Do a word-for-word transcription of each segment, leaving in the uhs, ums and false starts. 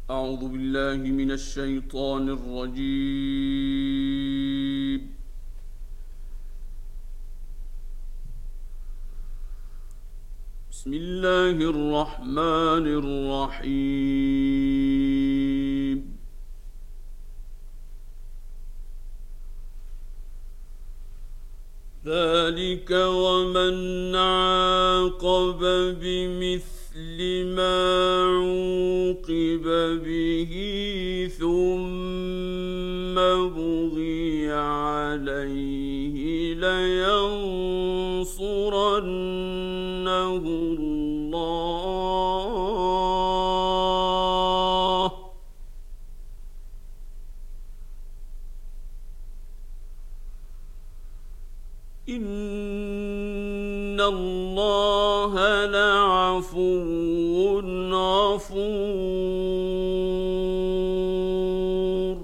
أعوذ بالله من الشيطان الرجيم. بسم الله الرحمن الرحيم. ذلك ومن عاقب بمثل ما عوقب به ثم بغي عليه لينصرنه الله إن الله لعفو غفور.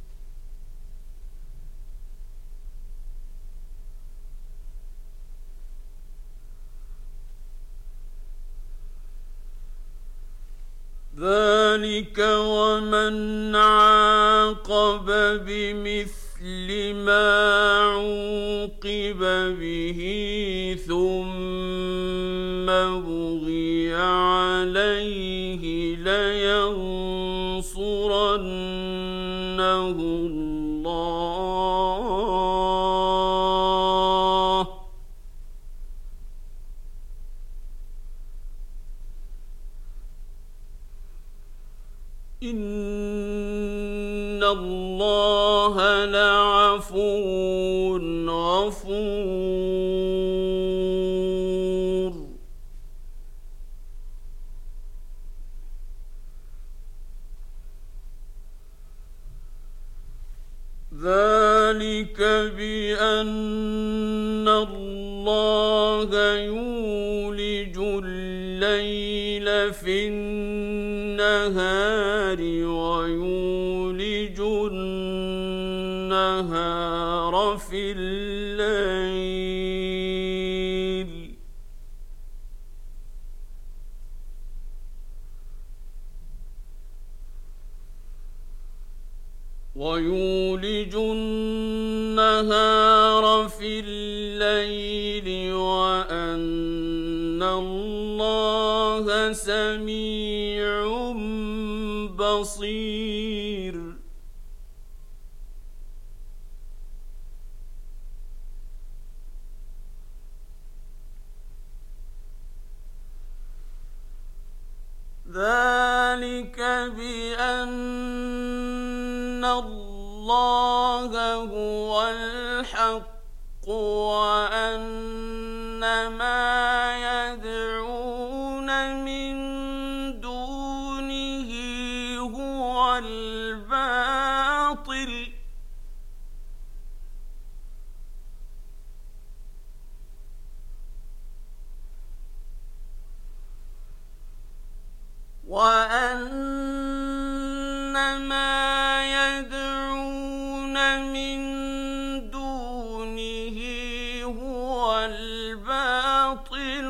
ذلك ومن عاقب بمثل ما عوقب به ثم بغي عليه لينصرنه الله إن الله لعفو غفور. ذلك بأن الله يولج الليل في النهار ويولج النهار في الليل ويولج النهار في الليل وأن الله سميع بصير. ذلك بأن الله هو الحق وأن ما يدعون من دونه هو الباطل وأن ما يدعون من دونه هو الباطل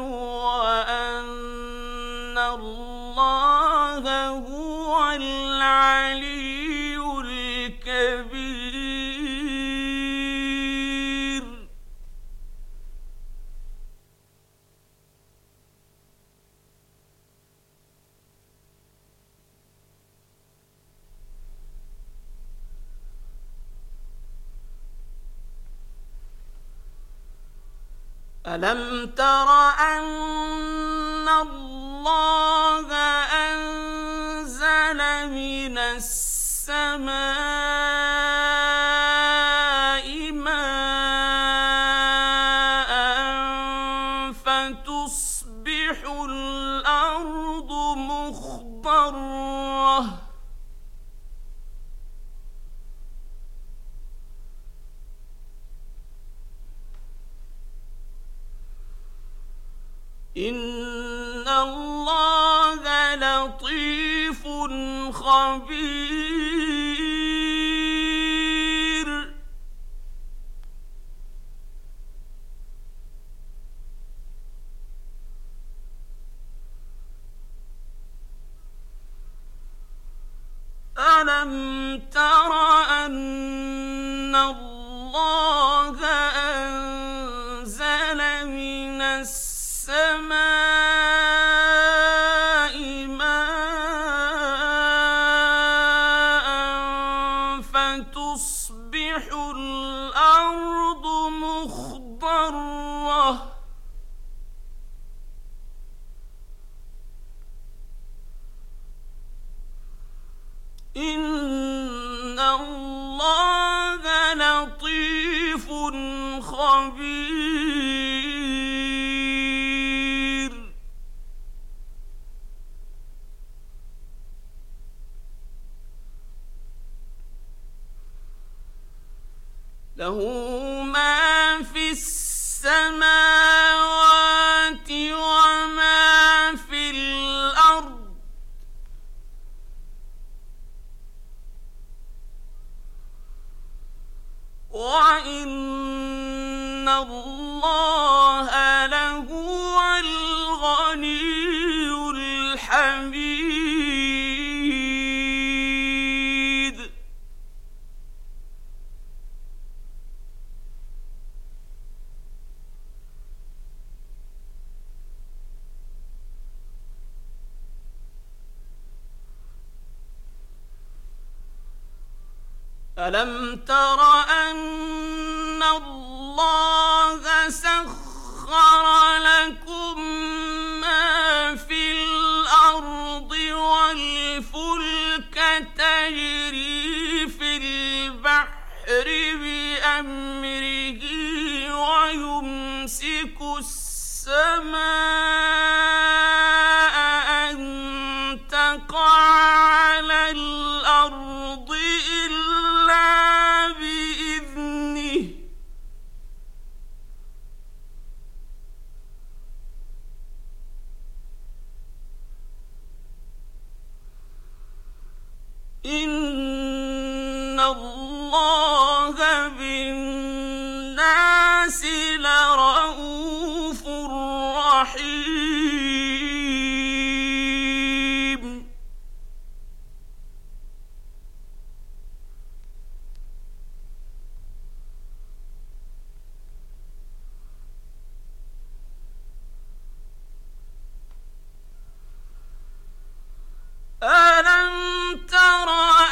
وأن الله هو العلي الكبير. ألم تر أن الله أنزل من السماء ماء فتصبح الأرض مخضرة إن الله لطيف خبير. ألم تر أن الله أنزل من السماء ماء فتصبح الأرض مخضرة إن الله لطيف خبير. له ما في السماوات وما في الأرض وإن الله لهو الغني الحميد. ألم تر أن الله سخر لكم ما في الأرض والفلك تجري في البحر بأمره ويمسك السماء أن تقع على الأرض بإذنه إن الله بالناس لرءوف رحيم. ألم تر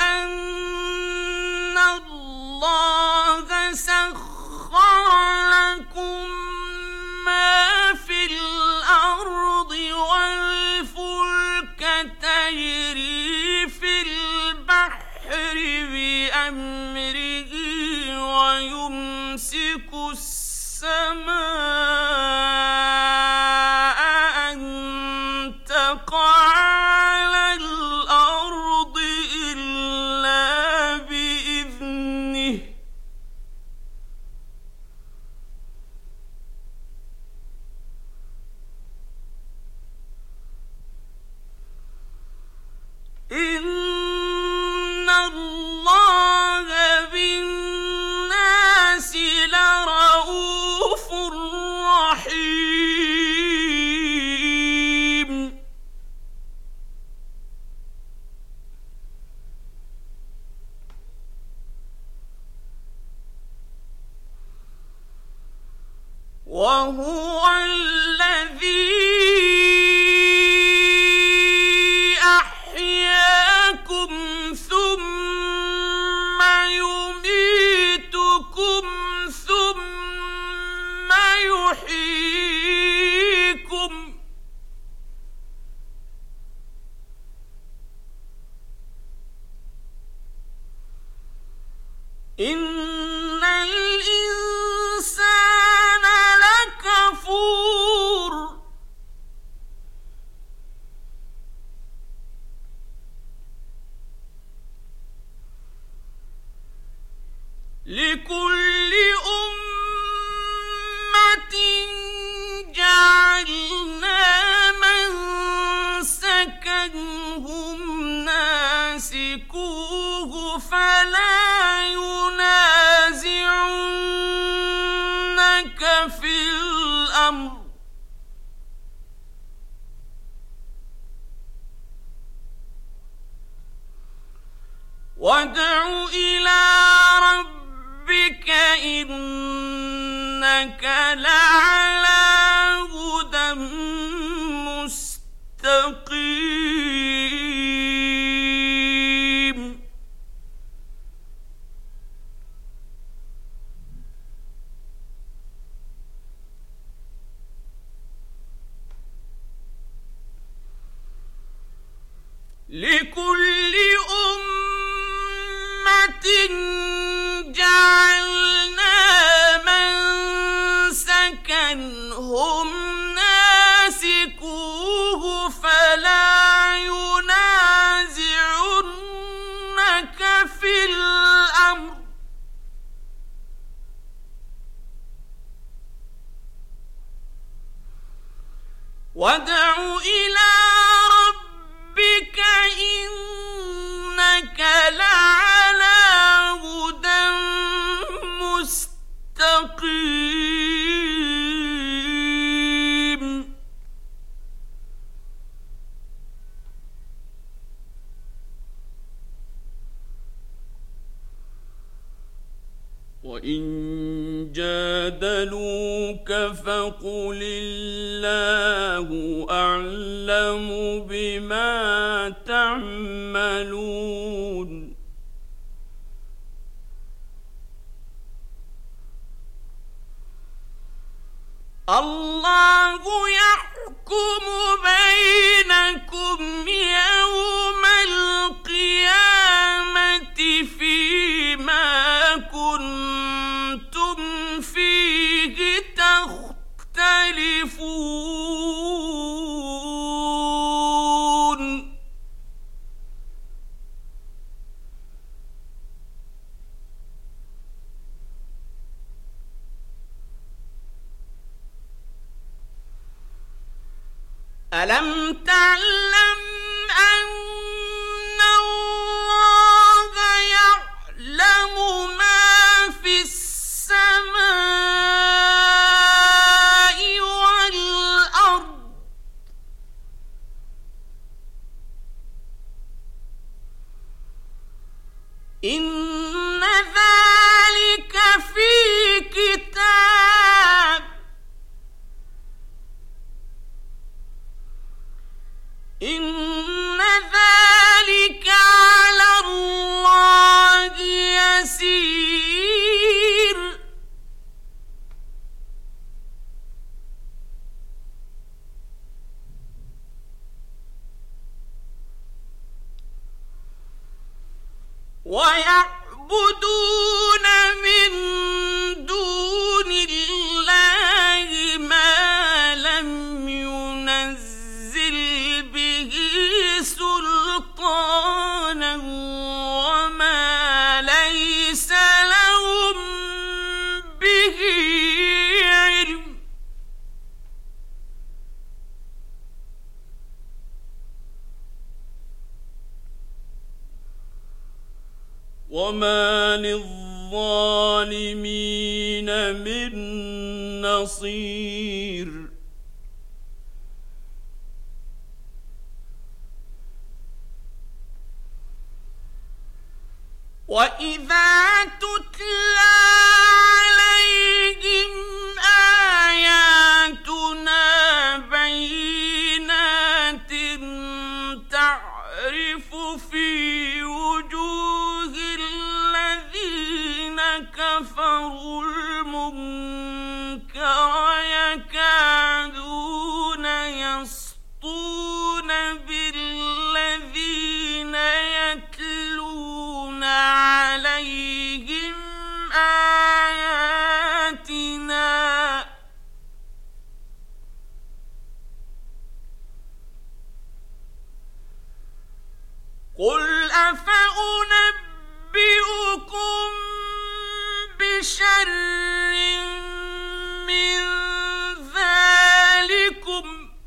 أن الله سخر لكم ما في الأرض والفلك تجري في البحر بأمره ويمسك السماء أن تقع على الأرض إلا بإذنه إن الله بالناس لرءوف رحيم. وهو الذي أحياكم ثم يميتكم ثم يحييكم إن الإنسان لكفور. لكل أمة جعلنا منسكا هم ناسكوه فلا ينازعنك في الأمر وادع إلى ربك إنك لعلى هدى مستقيم لكل أمة جعلنا منسكا هم ناسكوه فلا ينازعنك في الأمر وادع إلى ربك إنك لعلى هدى مستقيم وإن جادلوك فقل الله أعلم بما تعملون الله يحكم بينكم يوم القيامة فيما كنتم فيه تختلفون ألم تعلم أن الله يعلم ما في السماء والأرض إن ذلك في كتاب إن ذلك على الله يسير ويعبدون من دون الله ما لم ينزل به سلطانا وما ليس لهم به علم وما للظالمين من نصير وإذا تتلى عليهم آياتنا بينات تعرف في وجوه الذين كفروا المنكر يكادون يسطون بالذين يتلون عليهم آياتنا قل أفأنبئكم بشر من ذلكم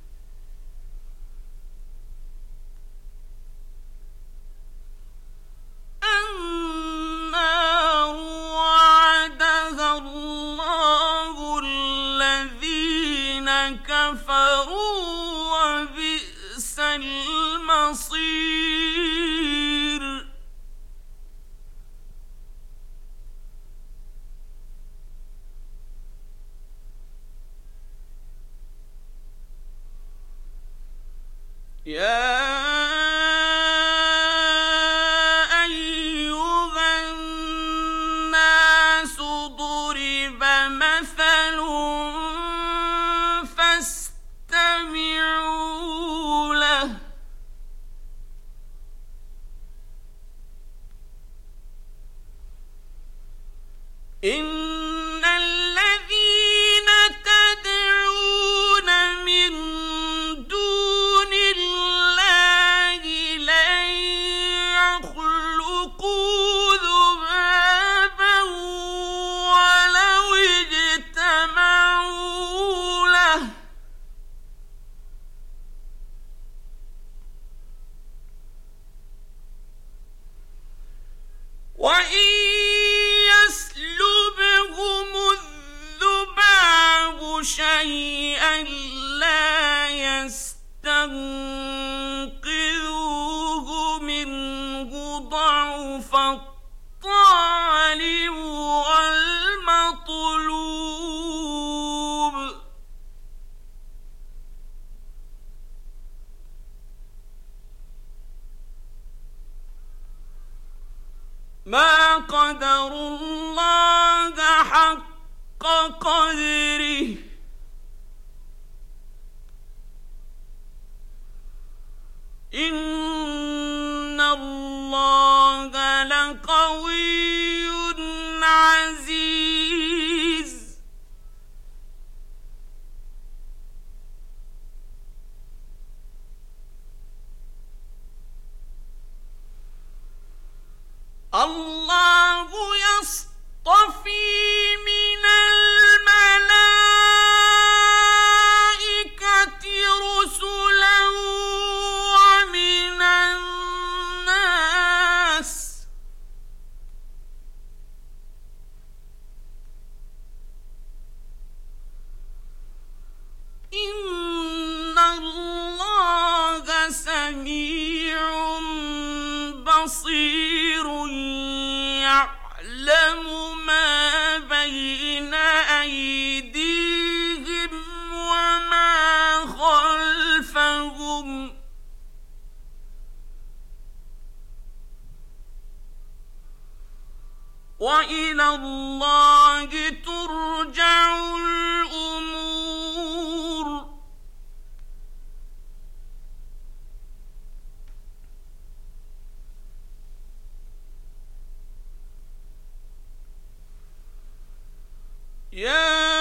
النار وعدها الله الذين كفروا وبئس المصير يا أيها الناس ضرب مثل فاستمعوا له إن الذين تدعون من دون الله لن يخلقوا ذبابا ولو اجتمعوا له وإن يسلبهم الذباب شيئا لا يستنقذوه منه ضعف الطالب والمطلوب ما قدروا الله حق قدره إن الله لقوي عزيز الله يصطفي من الملائكة رسلا ومن الناس إن الله سميع بصير يعلم ما بين أيديهم وما خلفهم وإلى الله ترجع الأمور يا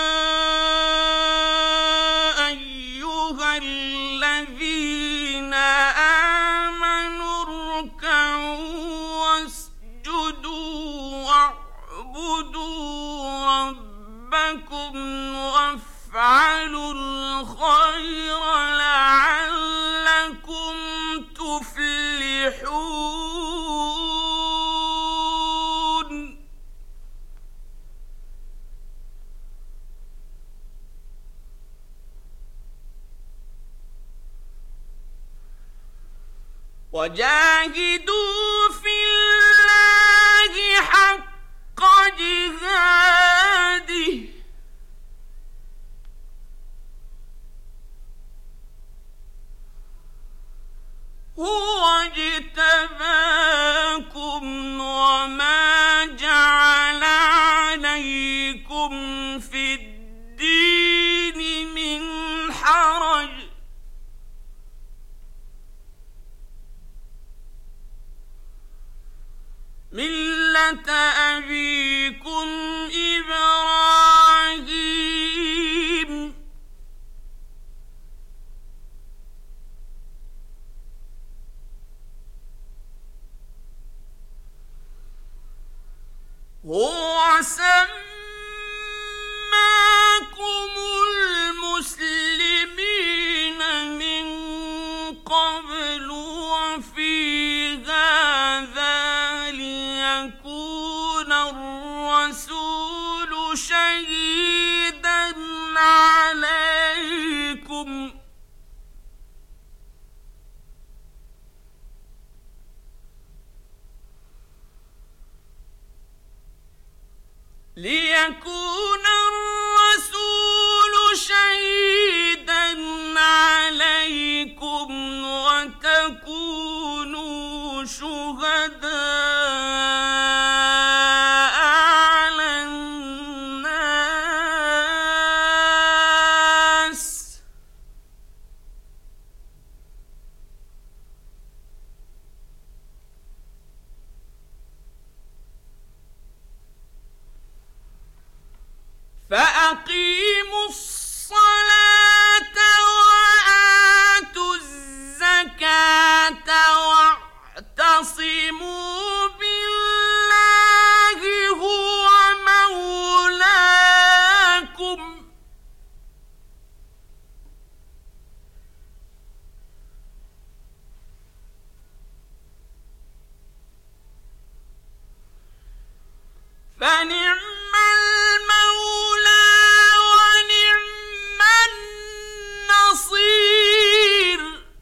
أيها الذين آمنوا اركعوا واسجدوا واعبدوا ربكم وافعلوا الخير لعلكم تفلحون وجاهدوا في الله حق جهاده هو اجتباكم وما جعل عليكم في الدين من حرج ملة أبيكم إبراهيم هو سماكم المسلمين من قبل وفي هذا ليكون الرسول شهيدا عليكم ليكون الرسول شهيدا عليكم تكونوا شهداء على الناس فأقيموا الصلاة وآتوا الزكاة واعتصموا بالله هو مولاكم فنعم المولى ونعم النصير.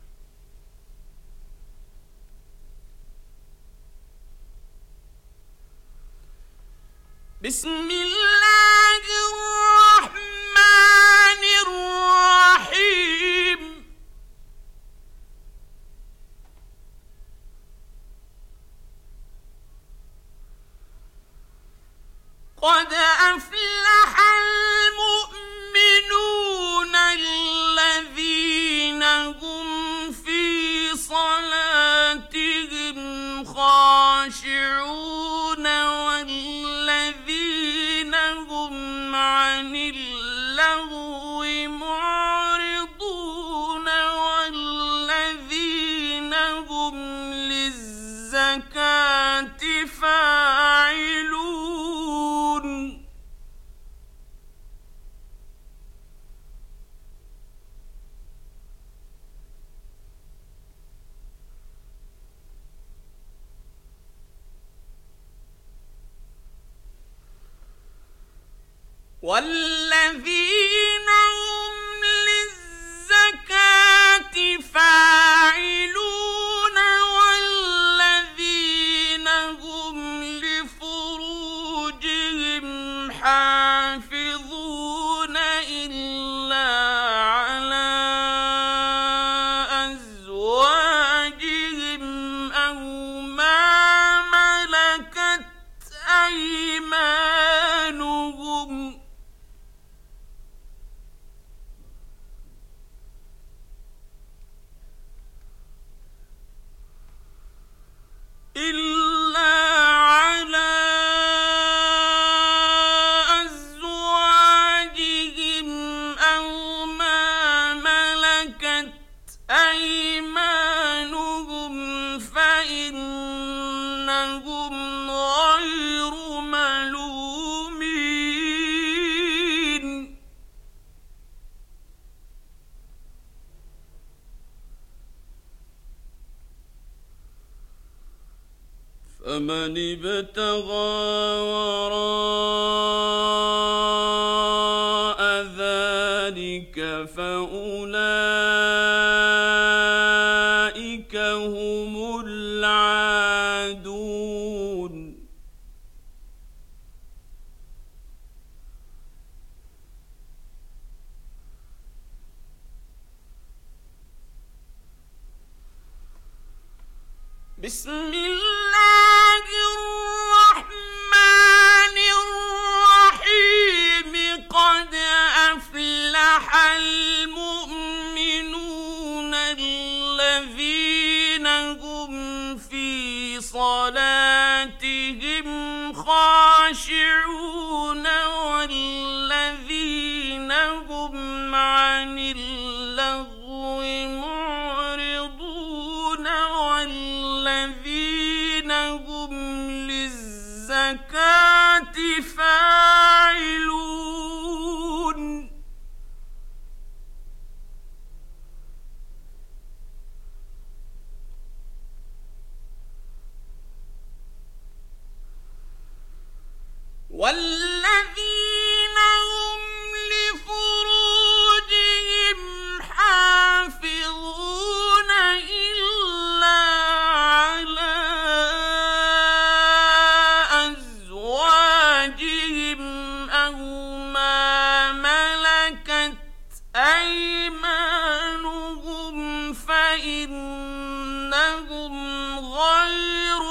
بسم الله الرحمن الرحيم. قد أفلح المؤمنون الذين هم في صلاتهم خاشعون والذين هم عن اللغو معرضون والذين هم للزكاة فاعلون. والذين هم للزكاة فاعلون والذين هم لفروجهم حافظون إلا على أزواجهم أو ما ملكت أيمانهم إلا على أزواجهم أو ما ملكت أيمانهم فإنهم غير ملومين. فمن ابتغى وراء ذلك فأولئك هم العادون. بسم الله الرحمن الرحيم. قد أفلح المؤمنون الذين هم في صلاتهم خاشعون والذين هم عن اللغو معرضون والذين هم للزكاة فاعلون. والذين هم لفروجهم حافظون إلا على أزواجهم أو ما ملكت أيمانهم فإنهم لهم غير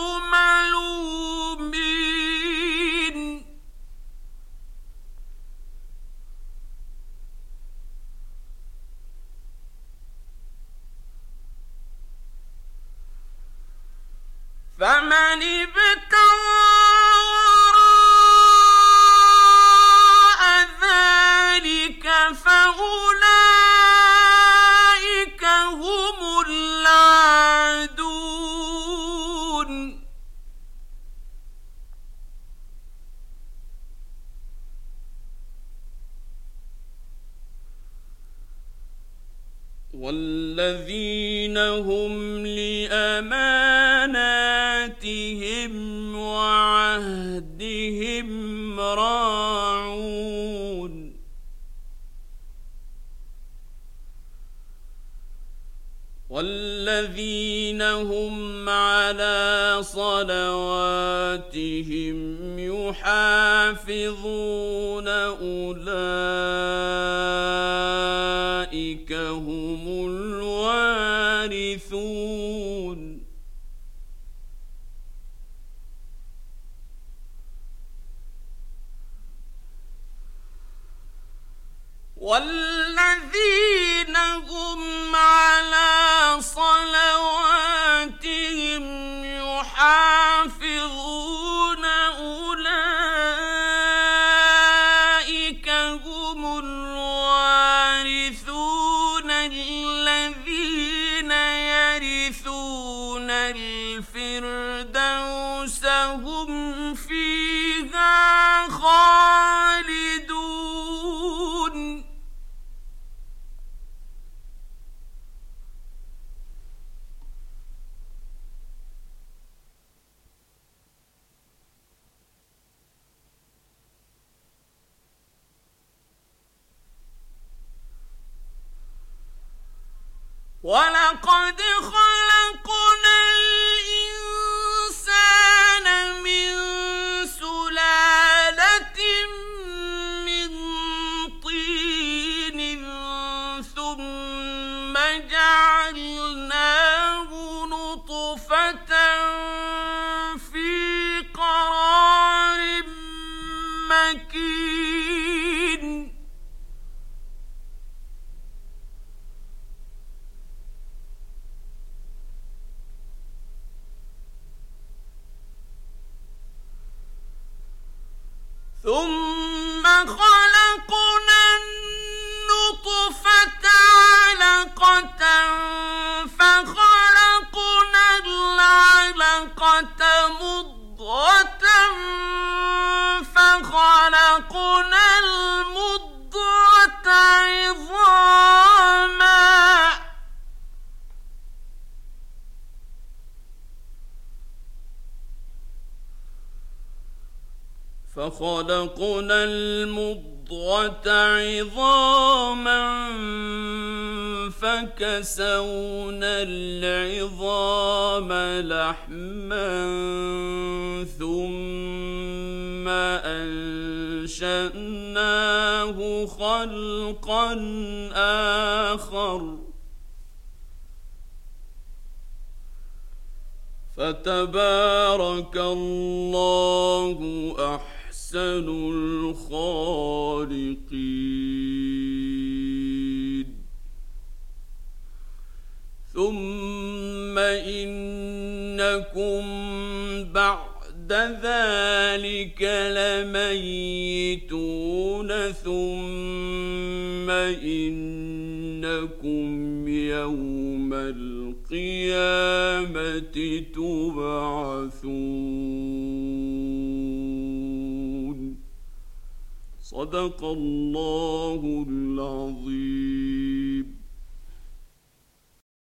ملومين فمن ابتغى وراء ذلك فأولئك هم العادون والذين هم لأماناتهم وعهدهم راعون والذين هم على صلواتهم يحافظون أولئك هم الوارثون والذين هم على صلواتهم يحافظون أولئك هم الوارثون الذين يرثون الفردوس هم فيها خالدون ولقد خلقنا الإنسان من سلالة من طين ثم جعلناه نطفة في قرار مكين ثم خلقنا النطفة علقة فخلقنا العلقة مضغة فخلقنا المضغة عظاما فخلقنا المضغة عظاما فكسونا العظام لحما ثم أنشأناه خلقا آخر فتبارك الله أحسن الخالقين ثم إنكم بعد ذلك لميتون ثم إنكم يوم القيامة تبعثون صدق الله العظيم.